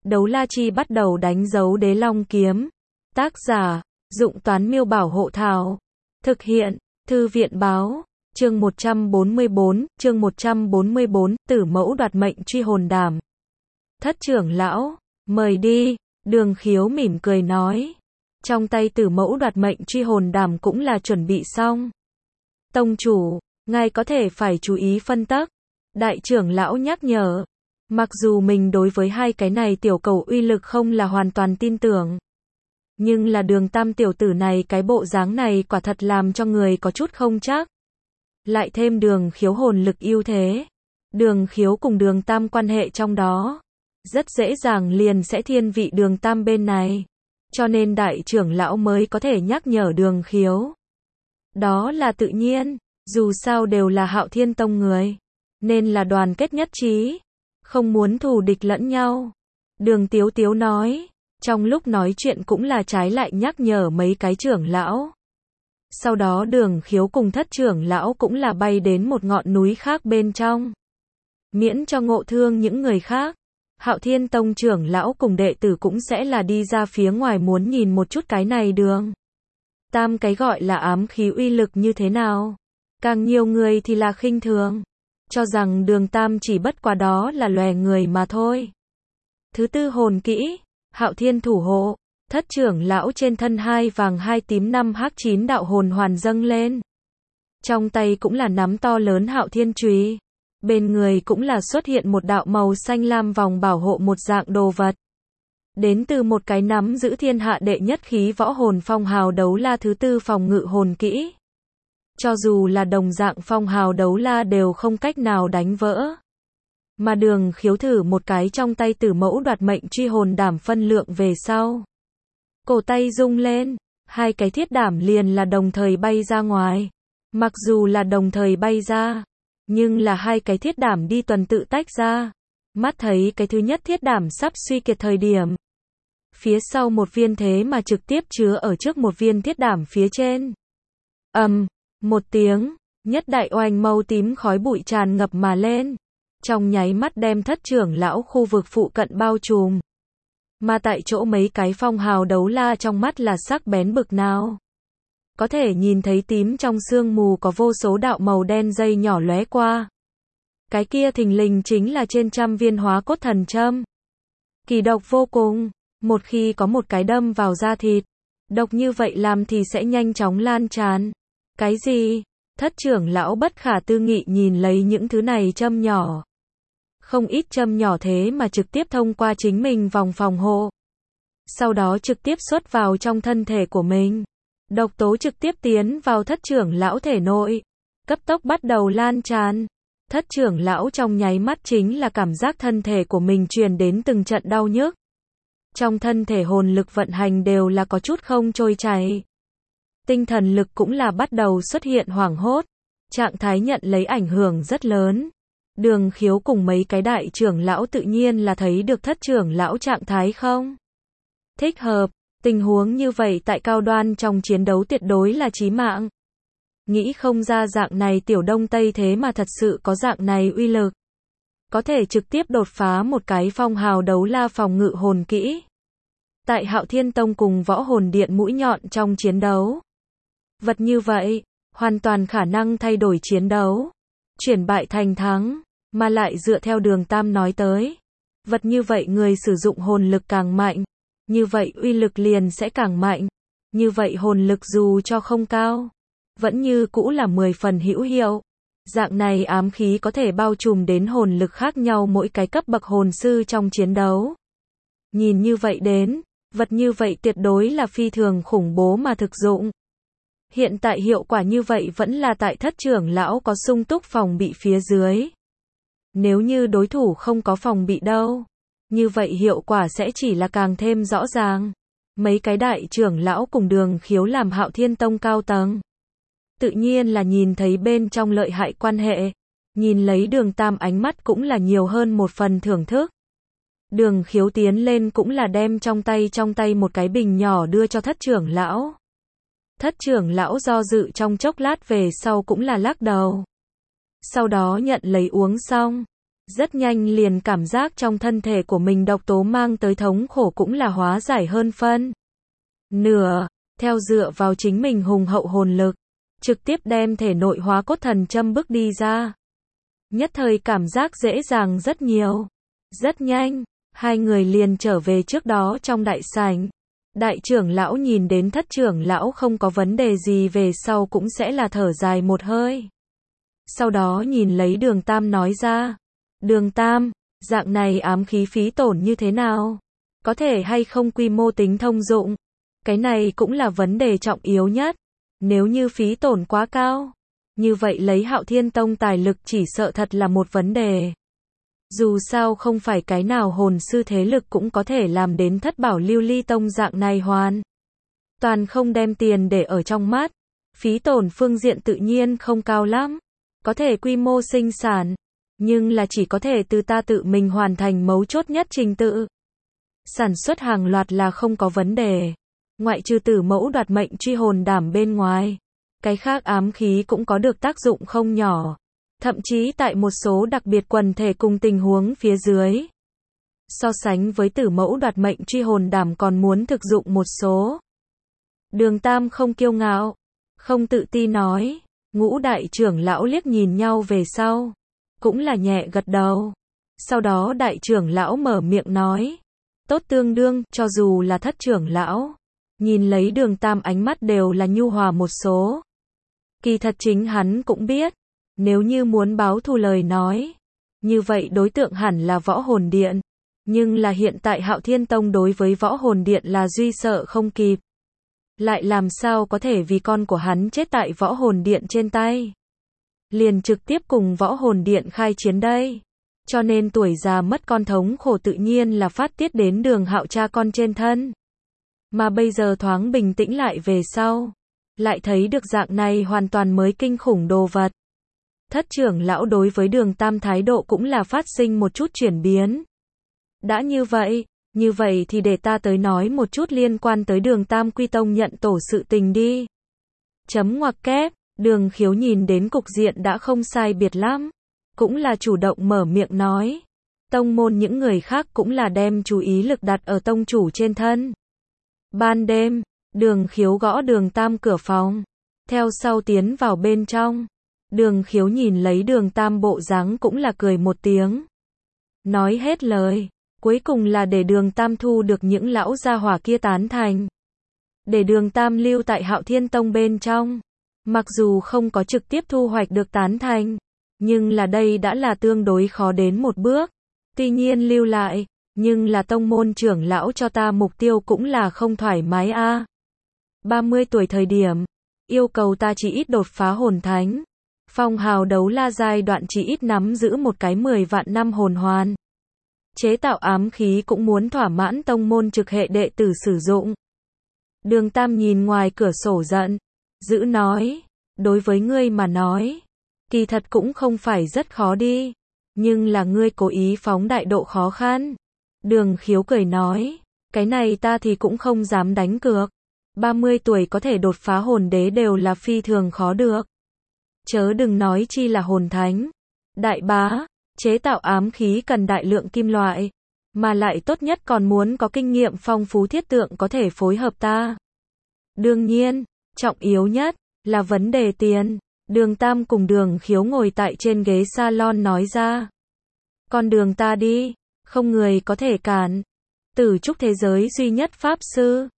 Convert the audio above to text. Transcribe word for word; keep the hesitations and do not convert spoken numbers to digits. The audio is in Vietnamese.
Đấu la chi bắt đầu đánh dấu đế long kiếm. Tác giả, Dụng Toán Miêu Bảo Hộ Thảo. Thực hiện, Thư viện Báo. Chương một trăm bốn mươi bốn, chương một trăm bốn mươi bốn, Tử Mẫu đoạt mệnh truy hồn đàm. Thất trưởng lão, mời đi, Đường Khiếu mỉm cười nói. Trong tay Tử Mẫu đoạt mệnh truy hồn đàm cũng là chuẩn bị xong. Tông chủ, ngài có thể phải chú ý phân tắc. Đại trưởng lão nhắc nhở. Mặc dù mình đối với hai cái này tiểu cầu uy lực không là hoàn toàn tin tưởng. Nhưng là Đường Tam tiểu tử này, cái bộ dáng này quả thật làm cho người có chút không chắc. Lại thêm Đường Khiếu hồn lực ưu thế. Đường Khiếu cùng Đường Tam quan hệ trong đó. Rất dễ dàng liền sẽ thiên vị Đường Tam bên này. Cho nên đại trưởng lão mới có thể nhắc nhở Đường Khiếu. Đó là tự nhiên, dù sao đều là Hạo Thiên Tông người. Nên là đoàn kết nhất trí. Không muốn thù địch lẫn nhau. Đường Tiếu Tiếu nói. Trong lúc nói chuyện cũng là trái lại nhắc nhở mấy cái trưởng lão. Sau đó Đường Khiếu cùng thất trưởng lão cũng là bay đến một ngọn núi khác bên trong. Miễn cho ngộ thương những người khác. Hạo Thiên Tông trưởng lão cùng đệ tử cũng sẽ là đi ra phía ngoài muốn nhìn một chút cái này Đường Tam cái gọi là ám khí uy lực như thế nào. Càng nhiều người thì là khinh thường. Cho rằng Đường Tam chỉ bất quá đó là lòe người mà thôi. Thứ tư hồn kỹ, Hạo Thiên thủ hộ. Thất trưởng lão trên thân hai vàng hai tím năm hắc chín đạo hồn hoàn dâng lên. Trong tay cũng là nắm to lớn Hạo Thiên chùy. Bên người cũng là xuất hiện một đạo màu xanh lam vòng bảo hộ một dạng đồ vật. Đến từ một cái nắm giữ thiên hạ đệ nhất khí võ hồn phong hào đấu la thứ tư phòng ngự hồn kỹ. Cho dù là đồng dạng phong hào đấu la đều không cách nào đánh vỡ. Mà Đường Khiếu thử một cái trong tay Tử Mẫu đoạt mệnh truy hồn đảm phân lượng về sau. Cổ tay rung lên, hai cái thiết đảm liền là đồng thời bay ra ngoài. Mặc dù là đồng thời bay ra, nhưng là hai cái thiết đảm đi tuần tự tách ra. Mắt thấy cái thứ nhất thiết đảm sắp suy kiệt thời điểm. Phía sau một viên thế mà trực tiếp chứa ở trước một viên thiết đảm phía trên. Ầm, um, một tiếng, nhất đại oanh màu tím khói bụi tràn ngập mà lên. Trong nháy mắt đem thất trưởng lão khu vực phụ cận bao trùm. Mà tại chỗ mấy cái phong hào đấu la trong mắt là sắc bén bực nào. Có thể nhìn thấy tím trong sương mù có vô số đạo màu đen dây nhỏ lóe qua. Cái kia thình lình chính là trên trăm viên hóa cốt thần châm. Kỳ độc vô cùng, một khi có một cái đâm vào da thịt, độc như vậy làm thì sẽ nhanh chóng lan tràn. Cái gì? Thất trưởng lão bất khả tư nghị nhìn lấy những thứ này châm nhỏ. Không ít châm nhỏ thế mà trực tiếp thông qua chính mình vòng phòng hộ. Sau đó trực tiếp xuất vào trong thân thể của mình. Độc tố trực tiếp tiến vào thất trưởng lão thể nội. Cấp tốc bắt đầu lan tràn. Thất trưởng lão trong nháy mắt chính là cảm giác thân thể của mình truyền đến từng trận đau nhức. Trong thân thể hồn lực vận hành đều là có chút không trôi chảy. Tinh thần lực cũng là bắt đầu xuất hiện hoảng hốt. Trạng thái nhận lấy ảnh hưởng rất lớn. Đường Khiếu cùng mấy cái đại trưởng lão tự nhiên là thấy được thất trưởng lão trạng thái không thích hợp. Tình huống như vậy tại cao đoan trong chiến đấu tuyệt đối là chí mạng. Nghĩ không ra dạng này tiểu đông tây thế mà thật sự có dạng này uy lực. Có thể trực tiếp đột phá một cái phong hào đấu la phòng ngự hồn kỹ. Tại Hạo Thiên Tông cùng võ hồn điện mũi nhọn trong chiến đấu. Vật như vậy, hoàn toàn khả năng thay đổi chiến đấu. Chuyển bại thành thắng, mà lại dựa theo Đường Tam nói tới. Vật như vậy người sử dụng hồn lực càng mạnh. Như vậy uy lực liền sẽ càng mạnh. Như vậy hồn lực dù cho không cao, vẫn như cũ là mười phần hữu hiệu. Dạng này ám khí có thể bao trùm đến hồn lực khác nhau mỗi cái cấp bậc hồn sư trong chiến đấu. Nhìn như vậy đến, vật như vậy tuyệt đối là phi thường khủng bố mà thực dụng. Hiện tại hiệu quả như vậy vẫn là tại thất trưởng lão có sung túc phòng bị phía dưới. Nếu như đối thủ không có phòng bị đâu, như vậy hiệu quả sẽ chỉ là càng thêm rõ ràng. Mấy cái đại trưởng lão cùng Đường Khiếu làm Hạo Thiên Tông cao tầng. Tự nhiên là nhìn thấy bên trong lợi hại quan hệ. Nhìn lấy Đường Tam ánh mắt cũng là nhiều hơn một phần thưởng thức. Đường Khiếu tiến lên cũng là đem trong tay trong tay một cái bình nhỏ đưa cho thất trưởng lão. Thất trưởng lão do dự trong chốc lát về sau cũng là lắc đầu. Sau đó nhận lấy uống xong. Rất nhanh liền cảm giác trong thân thể của mình độc tố mang tới thống khổ cũng là hóa giải hơn phân nửa, theo dựa vào chính mình hùng hậu hồn lực, trực tiếp đem thể nội hóa cốt thần châm bức đi ra. Nhất thời cảm giác dễ dàng rất nhiều. Rất nhanh, hai người liền trở về trước đó trong đại sảnh. Đại trưởng lão nhìn đến thất trưởng lão không có vấn đề gì về sau cũng sẽ là thở dài một hơi. Sau đó nhìn lấy Đường Tam nói ra. Đường Tam, dạng này ám khí phí tổn như thế nào? Có thể hay không quy mô tính thông dụng? Cái này cũng là vấn đề trọng yếu nhất. Nếu như phí tổn quá cao, như vậy lấy Hạo Thiên Tông tài lực chỉ sợ thật là một vấn đề. Dù sao không phải cái nào hồn sư thế lực cũng có thể làm đến thất bảo lưu ly tông dạng này hoàn. Toàn không đem tiền để ở trong mắt. Phí tổn phương diện tự nhiên không cao lắm. Có thể quy mô sinh sản. Nhưng là chỉ có thể từ ta tự mình hoàn thành mấu chốt nhất trình tự. Sản xuất hàng loạt là không có vấn đề. Ngoại trừ tử mẫu đoạt mệnh truy hồn đảm bên ngoài. Cái khác ám khí cũng có được tác dụng không nhỏ. Thậm chí tại một số đặc biệt quần thể cùng tình huống phía dưới. So sánh với tử mẫu đoạt mệnh truy hồn đảm còn muốn thực dụng một số. Đường Tam không kiêu ngạo, không tự ti nói. Ngũ đại trưởng lão liếc nhìn nhau về sau. Cũng là nhẹ gật đầu. Sau đó đại trưởng lão mở miệng nói. Tốt tương đương, cho dù là thất trưởng lão. Nhìn lấy Đường Tam ánh mắt đều là nhu hòa một số. Kỳ thật chính hắn cũng biết. Nếu như muốn báo thù lời nói. Như vậy đối tượng hẳn là võ hồn điện. Nhưng là hiện tại Hạo Thiên Tông đối với võ hồn điện là duy sợ không kịp. Lại làm sao có thể vì con của hắn chết tại võ hồn điện trên tay. Liền trực tiếp cùng võ hồn điện khai chiến đây. Cho nên tuổi già mất con thống khổ tự nhiên là phát tiết đến Đường Hạo cha con trên thân. Mà bây giờ thoáng bình tĩnh lại về sau. Lại thấy được dạng này hoàn toàn mới kinh khủng đồ vật. Thất trưởng lão đối với Đường Tam thái độ cũng là phát sinh một chút chuyển biến. Đã như vậy, như vậy thì để ta tới nói một chút liên quan tới Đường Tam quy tông nhận tổ sự tình đi. Chấm ngoặc kép, Đường Khiếu nhìn đến cục diện đã không sai biệt lắm. Cũng là chủ động mở miệng nói. Tông môn những người khác cũng là đem chú ý lực đặt ở tông chủ trên thân. Ban đêm, Đường Khiếu gõ Đường Tam cửa phòng. Theo sau tiến vào bên trong. Đường Khiếu nhìn lấy Đường Tam bộ dáng cũng là cười một tiếng. Nói hết lời. Cuối cùng là để Đường Tam thu được những lão gia hỏa kia tán thành. Để Đường Tam lưu tại Hạo Thiên Tông bên trong. Mặc dù không có trực tiếp thu hoạch được tán thành. Nhưng là đây đã là tương đối khó đến một bước. Tuy nhiên lưu lại. Nhưng là tông môn trưởng lão cho ta mục tiêu cũng là không thoải mái a. À. ba mươi tuổi thời điểm. Yêu cầu ta chỉ ít đột phá hồn thánh. Phong hào đấu la giai đoạn chỉ ít nắm giữ một cái mười vạn năm hồn hoàn. Chế tạo ám khí cũng muốn thỏa mãn tông môn trực hệ đệ tử sử dụng. Đường Tam nhìn ngoài cửa sổ giận. Dữ nói. Đối với ngươi mà nói. Kỳ thật cũng không phải rất khó đi. Nhưng là ngươi cố ý phóng đại độ khó khăn. Đường Khiếu cười nói. Cái này ta thì cũng không dám đánh cược. ba mươi tuổi có thể đột phá hồn đế đều là phi thường khó được. Chớ đừng nói chi là hồn thánh. Đại bá, chế tạo ám khí cần đại lượng kim loại. Mà lại tốt nhất còn muốn có kinh nghiệm phong phú thiết tượng có thể phối hợp ta. Đương nhiên, trọng yếu nhất là vấn đề tiền. Đường Tam cùng Đường Khiếu ngồi tại trên ghế salon nói ra. Con đường ta đi, không người có thể cản. Tử trúc thế giới duy nhất pháp sư.